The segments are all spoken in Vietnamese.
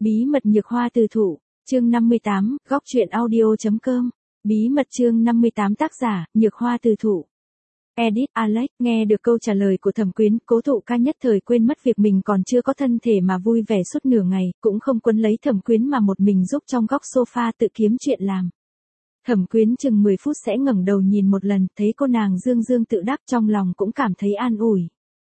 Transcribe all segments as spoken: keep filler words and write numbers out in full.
Bí mật nhược hoa từ thụ, chương năm mươi tám, góc truyện audio.com. Bí mật chương năm mươi tám tác giả, nhược hoa từ thụ. Edit Alex, nghe được câu trả lời của Thẩm Quyến, Cố Thụ Ca nhất thời quên mất việc mình còn chưa có thân thể mà vui vẻ suốt nửa ngày, cũng không quấn lấy Thẩm Quyến mà một mình giúp trong góc sofa tự kiếm chuyện làm. Thẩm Quyến chừng mười phút sẽ ngẩng đầu nhìn một lần, thấy cô nàng dương dương tự đắc, trong lòng cũng cảm thấy an ủi.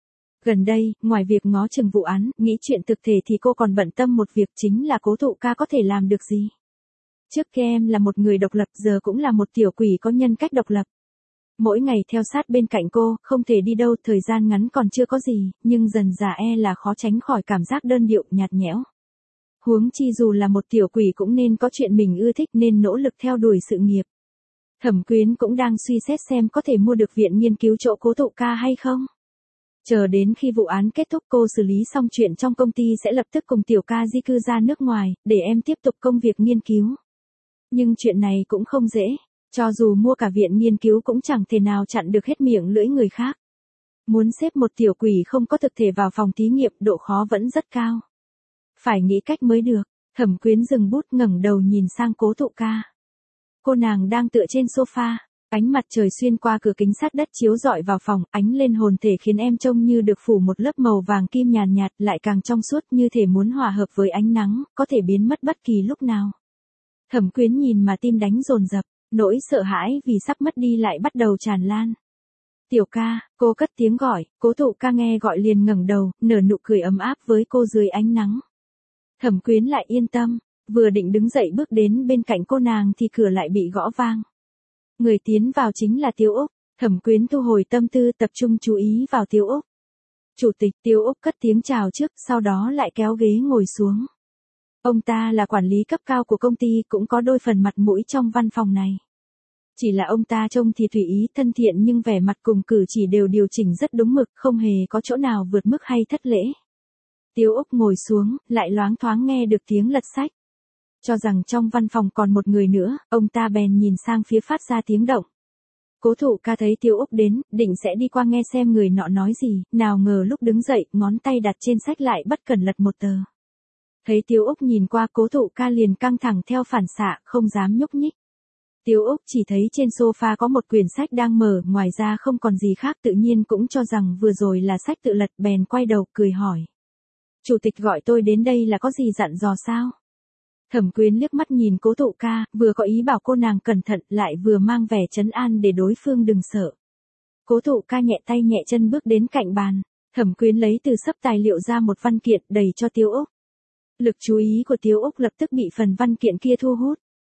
Gần đây, ngoài việc ngó chừng vụ án, nghĩ chuyện thực thể thì cô còn bận tâm một việc, chính là Cố Thụ Ca có thể làm được gì. Trước kia em là một người độc lập, giờ cũng là một tiểu quỷ có nhân cách độc lập. Mỗi ngày theo sát bên cạnh cô, không thể đi đâu, thời gian ngắn còn chưa có gì, nhưng dần dà e là khó tránh khỏi cảm giác đơn điệu, nhạt nhẽo. Huống chi dù là một tiểu quỷ cũng nên có chuyện mình ưa thích, nên nỗ lực theo đuổi sự nghiệp. Thẩm Quyến cũng đang suy xét xem có thể mua được viện nghiên cứu chỗ Cố Thụ Ca hay không. Chờ đến khi vụ án kết thúc, cô xử lý xong chuyện trong công ty sẽ lập tức cùng tiểu ca di cư ra nước ngoài, để em tiếp tục công việc nghiên cứu. Nhưng chuyện này cũng không dễ, cho dù mua cả viện nghiên cứu cũng chẳng thể nào chặn được hết miệng lưỡi người khác. Muốn xếp một tiểu quỷ không có thực thể vào phòng thí nghiệm, độ khó vẫn rất cao. Phải nghĩ cách mới được. Thẩm Quyến dừng bút, ngẩng đầu nhìn sang Cố Thụ Ca. Cô nàng đang tựa trên sofa. Ánh mặt trời xuyên qua cửa kính sát đất chiếu rọi vào phòng, ánh lên hồn thể khiến em trông như được phủ một lớp màu vàng kim nhàn nhạt, lại càng trong suốt, như thể muốn hòa hợp với ánh nắng, có thể biến mất bất kỳ lúc nào. Thẩm Quyến nhìn mà tim đánh dồn dập, nỗi sợ hãi vì sắp mất đi lại bắt đầu tràn lan. Tiểu ca, cô cất tiếng gọi, Cố Thụ Ca nghe gọi liền ngẩng đầu, nở nụ cười ấm áp với cô dưới ánh nắng. Thẩm Quyến lại yên tâm, vừa định đứng dậy bước đến bên cạnh cô nàng thì cửa lại bị gõ vang. Người tiến vào chính là Tiêu Úc. Thẩm Quyến thu hồi tâm tư, tập trung chú ý vào Tiêu Úc. Chủ tịch. Tiêu Úc cất tiếng chào trước, sau đó lại kéo ghế ngồi xuống. Ông ta là quản lý cấp cao của công ty, cũng có đôi phần mặt mũi trong văn phòng này. Chỉ là ông ta trông thì tùy ý, thân thiện, nhưng vẻ mặt cùng cử chỉ đều điều chỉnh rất đúng mực, không hề có chỗ nào vượt mức hay thất lễ. Tiêu Úc ngồi xuống, lại loáng thoáng nghe được tiếng lật sách. Cho rằng trong văn phòng còn một người nữa, ông ta bèn nhìn sang phía phát ra tiếng động. Cố Thụ Ca thấy Tiêu Úc đến, định sẽ đi qua nghe xem người nọ nói gì, nào ngờ lúc đứng dậy, ngón tay đặt trên sách lại bất cẩn lật một tờ. Thấy Tiêu Úc nhìn qua, Cố Thụ Ca liền căng thẳng theo phản xạ, không dám nhúc nhích. Tiêu Úc chỉ thấy trên sofa có một quyển sách đang mở, ngoài ra không còn gì khác, tự nhiên cũng cho rằng vừa rồi là sách tự lật, bèn quay đầu, cười hỏi. Chủ tịch gọi tôi đến đây là có gì dặn dò sao? Thẩm Quyến liếc mắt nhìn Cố Thụ Ca, vừa có ý bảo cô nàng cẩn thận, lại vừa mang vẻ trấn an để đối phương đừng sợ. Cố Thụ Ca nhẹ tay nhẹ chân bước đến cạnh bàn. Thẩm Quyến lấy từ xấp tài liệu ra một văn kiện, đầy cho Tiêu Úc. Lực chú ý của Tiêu Úc lập tức bị phần văn kiện kia thu hút.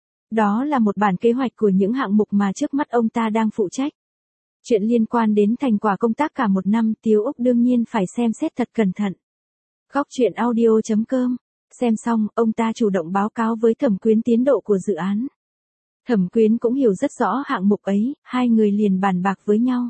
Đó là một bản kế hoạch của những hạng mục mà trước mắt ông ta đang phụ trách. Chuyện liên quan đến thành quả công tác cả một năm, Tiêu Úc đương nhiên phải xem xét thật cẩn thận. Góc truyện audio.com. Xem xong, ông ta chủ động báo cáo với Thẩm Quyến tiến độ của dự án. Thẩm Quyến cũng hiểu rất rõ hạng mục ấy, hai người liền bàn bạc với nhau.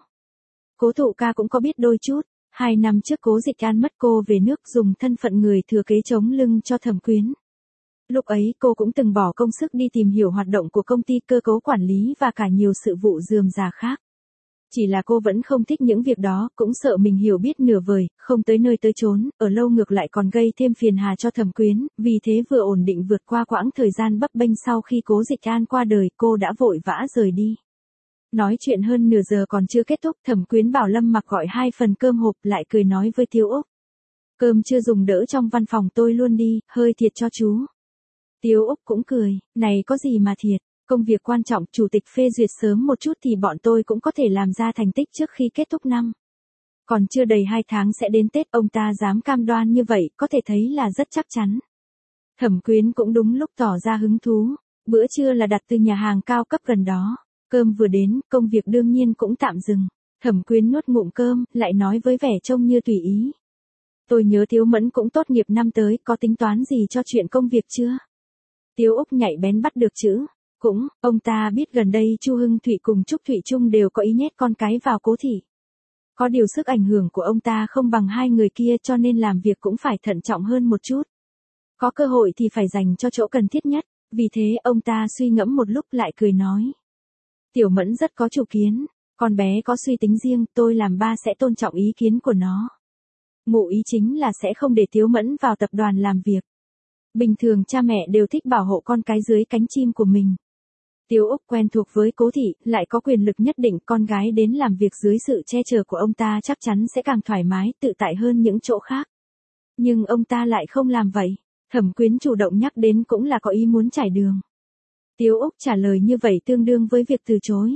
Cố Thụ Ca cũng có biết đôi chút, hai năm trước Cố Dịch An mất cô về nước, dùng thân phận người thừa kế chống lưng cho Thẩm Quyến. Lúc ấy cô cũng từng bỏ công sức đi tìm hiểu hoạt động của công ty, cơ cấu quản lý và cả nhiều sự vụ rườm rà khác. Chỉ là cô vẫn không thích những việc đó, cũng sợ mình hiểu biết nửa vời, không tới nơi tới chốn, ở lâu ngược lại còn gây thêm phiền hà cho Thẩm Quyến, vì thế vừa ổn định vượt qua quãng thời gian bấp bênh sau khi Cố Dịch An qua đời, cô đã vội vã rời đi. Nói chuyện hơn nửa giờ còn chưa kết thúc, Thẩm Quyến bảo Lâm Mặc gọi hai phần cơm hộp, lại cười nói với Tiêu Úc. Cơm chưa dùng đỡ trong văn phòng tôi luôn đi, hơi thiệt cho chú. Tiêu Úc cũng cười, này có gì mà thiệt. Công việc quan trọng, chủ tịch phê duyệt sớm một chút thì bọn tôi cũng có thể làm ra thành tích trước khi kết thúc năm. Còn chưa đầy hai tháng sẽ đến Tết, ông ta dám cam đoan như vậy, có thể thấy là rất chắc chắn. Thẩm Quyến cũng đúng lúc tỏ ra hứng thú, bữa trưa là đặt từ nhà hàng cao cấp gần đó. Cơm vừa đến, công việc đương nhiên cũng tạm dừng. Thẩm Quyến nuốt ngụm cơm, lại nói với vẻ trông như tùy ý. Tôi nhớ Tiếu Mẫn cũng tốt nghiệp năm tới, có tính toán gì cho chuyện công việc chưa? Tiêu Úc nhạy bén bắt được chữ. Cũng, ông ta biết gần đây Chu Hưng Thụy cùng Trúc Thụy Trung đều có ý nhét con cái vào Cố thị. Có điều sức ảnh hưởng của ông ta không bằng hai người kia, cho nên làm việc cũng phải thận trọng hơn một chút. Có cơ hội thì phải dành cho chỗ cần thiết nhất, vì thế ông ta suy ngẫm một lúc lại cười nói. Tiểu Mẫn rất có chủ kiến, con bé có suy tính riêng, tôi làm ba sẽ tôn trọng ý kiến của nó. Ngụ ý chính là sẽ không để Tiếu Mẫn vào tập đoàn làm việc. Bình thường cha mẹ đều thích bảo hộ con cái dưới cánh chim của mình. Tiếu Úc quen thuộc với Cố thị, lại có quyền lực nhất định, con gái đến làm việc dưới sự che chở của ông ta chắc chắn sẽ càng thoải mái, tự tại hơn những chỗ khác. Nhưng ông ta lại không làm vậy. Thẩm Quyến chủ động nhắc đến cũng là có ý muốn trải đường. Tiếu Úc trả lời như vậy tương đương với việc từ chối.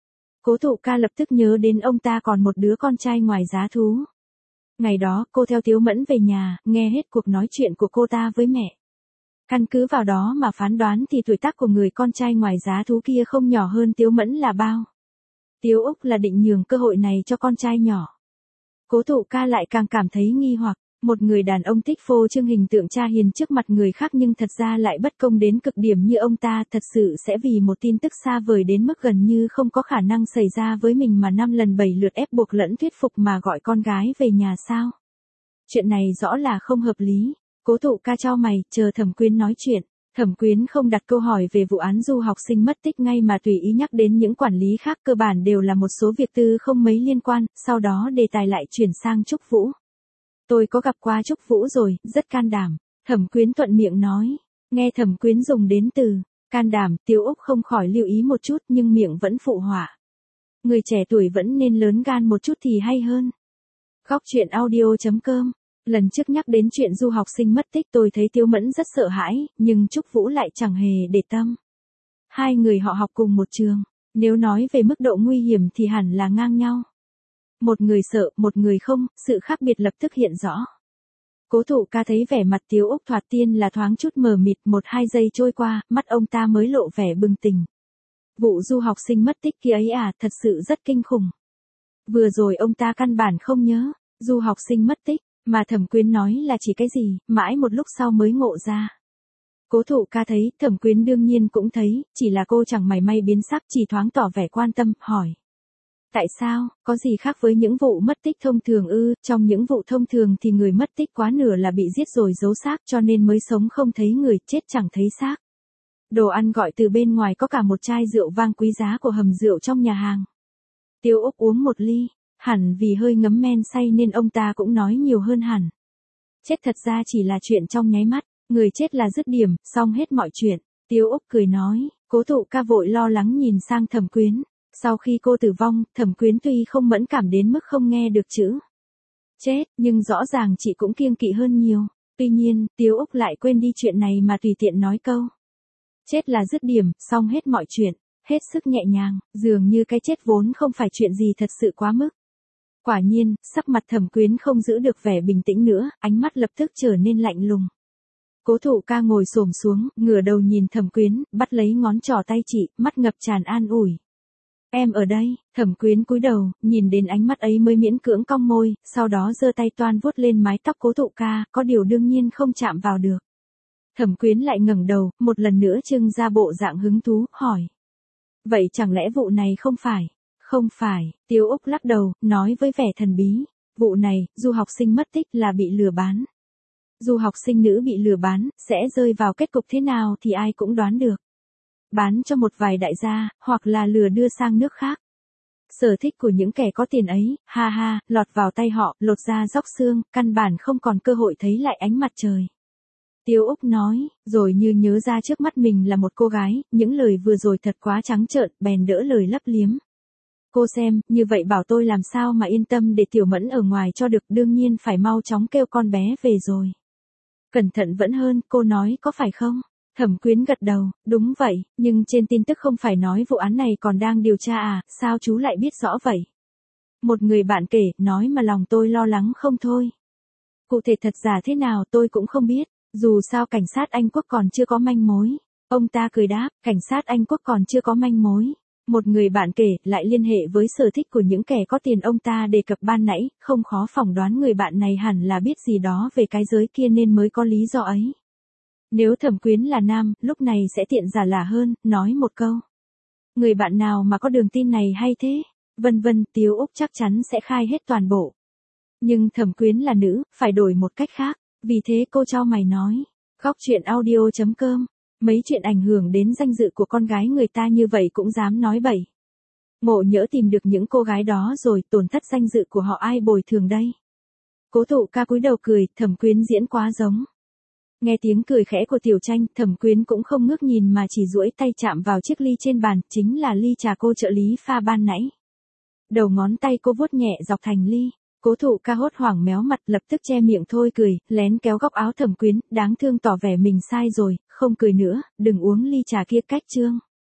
Cố Thụ Ca lập tức nhớ đến ông ta còn một đứa con trai ngoài giá thú. Ngày đó, cô theo Tiếu Mẫn về nhà, nghe hết cuộc nói chuyện của cô ta với mẹ. Căn cứ vào đó mà phán đoán thì tuổi tác của người con trai ngoài giá thú kia không nhỏ hơn Tiếu Mẫn là bao. Tiếu Úc là định nhường cơ hội này cho con trai nhỏ. Cố Thụ Ca lại càng cảm thấy nghi hoặc, một người đàn ông thích phô trương hình tượng cha hiền trước mặt người khác nhưng thật ra lại bất công đến cực điểm như ông ta, thật sự sẽ vì một tin tức xa vời đến mức gần như không có khả năng xảy ra với mình mà năm lần bảy lượt ép buộc lẫn thuyết phục mà gọi con gái về nhà sao? Chuyện này rõ là không hợp lý. Cố Thụ Ca chau mày, chờ Thẩm Quyến nói chuyện. Thẩm Quyến không đặt câu hỏi về vụ án du học sinh mất tích ngay mà tùy ý nhắc đến những quản lý khác, cơ bản đều là một số việc tư không mấy liên quan, sau đó đề tài lại chuyển sang Trúc Vũ. Tôi có gặp qua Trúc Vũ rồi, rất can đảm. Thẩm Quyến thuận miệng nói. Nghe Thẩm Quyến dùng đến từ can đảm, Tiếu Úc không khỏi lưu ý một chút nhưng miệng vẫn phụ họa. Người trẻ tuổi vẫn nên lớn gan một chút thì hay hơn. Góc truyện audio chấm com. Lần trước nhắc đến chuyện du học sinh mất tích tôi thấy Tiếu Mẫn rất sợ hãi, nhưng Trúc Vũ lại chẳng hề để tâm. Hai người họ học cùng một trường, nếu nói về mức độ nguy hiểm thì hẳn là ngang nhau. Một người sợ, một người không, sự khác biệt lập tức hiện rõ. Cố Thụ Ca thấy vẻ mặt Tiếu Úc thoạt tiên là thoáng chút mờ mịt, một hai giây trôi qua, mắt ông ta mới lộ vẻ bừng tỉnh. Vụ du học sinh mất tích kia ấy à, thật sự rất kinh khủng. Vừa rồi ông ta căn bản không nhớ, du học sinh mất tích, mà Thẩm Quyến nói là chỉ cái gì, mãi một lúc sau mới ngộ ra. Cố Thụ Ca thấy, Thẩm Quyến đương nhiên cũng thấy, chỉ là cô chẳng mảy may biến sắc, chỉ thoáng tỏ vẻ quan tâm, hỏi. Tại sao, có gì khác với những vụ mất tích thông thường ư? Trong những vụ thông thường thì người mất tích quá nửa là bị giết rồi giấu xác cho nên mới sống không thấy người, chết chẳng thấy xác. Đồ ăn gọi từ bên ngoài có cả một chai rượu vang quý giá của hầm rượu trong nhà hàng. Tiếu Úc uống một ly, hẳn vì hơi ngấm men say nên ông ta cũng nói nhiều hơn hẳn. Chết thật ra chỉ là chuyện trong nháy mắt, người chết là dứt điểm, xong hết mọi chuyện. Tiếu Úc cười nói, Cố Thụ Ca vội lo lắng nhìn sang Thẩm Quyến. Sau khi cô tử vong, Thẩm Quyến tuy không mẫn cảm đến mức không nghe được chữ chết, nhưng rõ ràng chị cũng kiêng kỵ hơn nhiều. Tuy nhiên, Tiếu Úc lại quên đi chuyện này mà tùy tiện nói câu. Chết là dứt điểm, xong hết mọi chuyện, hết sức nhẹ nhàng, dường như cái chết vốn không phải chuyện gì thật sự quá mức. Quả nhiên, sắc mặt Thẩm Quyến không giữ được vẻ bình tĩnh nữa, ánh mắt lập tức trở nên lạnh lùng. Cố Thụ Ca ngồi xổm xuống, ngửa đầu nhìn Thẩm Quyến, bắt lấy ngón trỏ tay chị, mắt ngập tràn an ủi. Em ở đây. Thẩm Quyến cúi đầu, nhìn đến ánh mắt ấy mới miễn cưỡng cong môi, sau đó giơ tay toan vuốt lên mái tóc Cố Thụ Ca, có điều đương nhiên không chạm vào được. Thẩm Quyến lại ngẩng đầu, một lần nữa trưng ra bộ dạng hứng thú, hỏi. Vậy chẳng lẽ vụ này không phải? Không phải, Tiếu Úc lắc đầu, nói với vẻ thần bí. Vụ này, du học sinh mất tích là bị lừa bán. Du học sinh nữ bị lừa bán, sẽ rơi vào kết cục thế nào thì ai cũng đoán được. Bán cho một vài đại gia, hoặc là lừa đưa sang nước khác. Sở thích của những kẻ có tiền ấy, ha ha, lọt vào tay họ, lột da róc xương, căn bản không còn cơ hội thấy lại ánh mặt trời. Tiếu Úc nói, rồi như nhớ ra trước mắt mình là một cô gái, những lời vừa rồi thật quá trắng trợn, bèn đỡ lời lấp liếm. Cô xem, như vậy bảo tôi làm sao mà yên tâm để Tiểu Mẫn ở ngoài cho được, đương nhiên phải mau chóng kêu con bé về rồi. Cẩn thận vẫn hơn, cô nói có phải không? Thẩm Quyến gật đầu, đúng vậy, nhưng trên tin tức không phải nói vụ án này còn đang điều tra à, sao chú lại biết rõ vậy? Một người bạn kể, nói mà lòng tôi lo lắng không thôi. Cụ thể thật giả thế nào tôi cũng không biết, dù sao cảnh sát Anh Quốc còn chưa có manh mối. Ông ta cười đáp, cảnh sát Anh Quốc còn chưa có manh mối. Một người bạn kể, lại liên hệ với sở thích của những kẻ có tiền ông ta đề cập ban nãy, không khó phỏng đoán người bạn này hẳn là biết gì đó về cái giới kia nên mới có lý do ấy. Nếu Thẩm Quyến là nam, lúc này sẽ tiện giả lả hơn, nói một câu. Người bạn nào mà có đường tin này hay thế? Vân vân, Tiếu Úc chắc chắn sẽ khai hết toàn bộ. Nhưng Thẩm Quyến là nữ, phải đổi một cách khác, vì thế cô chau mày nói. Góc truyện audio chấm com. Mấy chuyện ảnh hưởng đến danh dự của con gái người ta như vậy cũng dám nói bậy. Ngộ nhỡ tìm được những cô gái đó rồi, tổn thất danh dự của họ ai bồi thường đây? Cố Thụ Ca cúi đầu cười, Thẩm Quyến diễn quá giống. Nghe tiếng cười khẽ của Tiểu Tranh, Thẩm Quyến cũng không ngước nhìn mà chỉ duỗi tay chạm vào chiếc ly trên bàn, chính là ly trà cô trợ lý pha ban nãy. Đầu ngón tay cô vuốt nhẹ dọc thành ly. Cố Thụ Ca hốt hoảng méo mặt, lập tức che miệng thôi cười, lén kéo góc áo Thẩm Quyến, đáng thương tỏ vẻ mình sai rồi, không cười nữa, đừng uống ly trà kia cách Trương.